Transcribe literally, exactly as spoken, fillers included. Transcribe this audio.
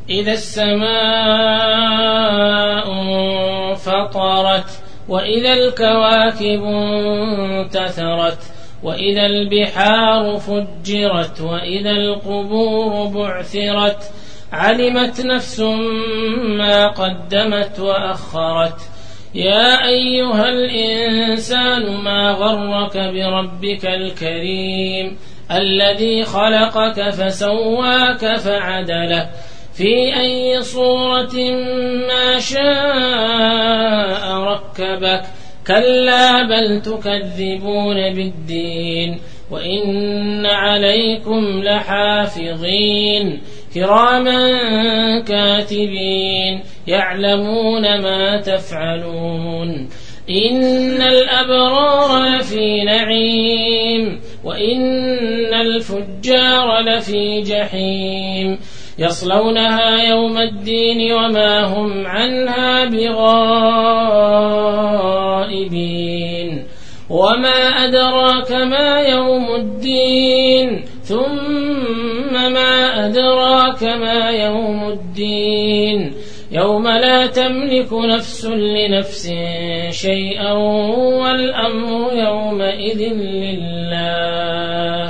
إذا السماء انفطرت وإذا الكواكب انتثرت وإذا البحار فجرت وإذا القبور بعثرت علمت نفس ما قدمت وأخرت يا أيها الإنسان ما غرك بربك الكريم الذي خلقك فسواك فعدلك في أي صورة ما شاء ركبك كلا بل تكذبون بالدين وإن عليكم لحافظين كراما كاتبين يعلمون ما تفعلون إن الأبرار لفي نعيم وإن الفجار لفي جحيم يصلونها يوم الدين وما هم عنها بغائبين وما أدراك ما يوم الدين ثم ما أدراك ما يوم الدين يوم لا تملك نفس لنفس شيئا والأمر يومئذ لله.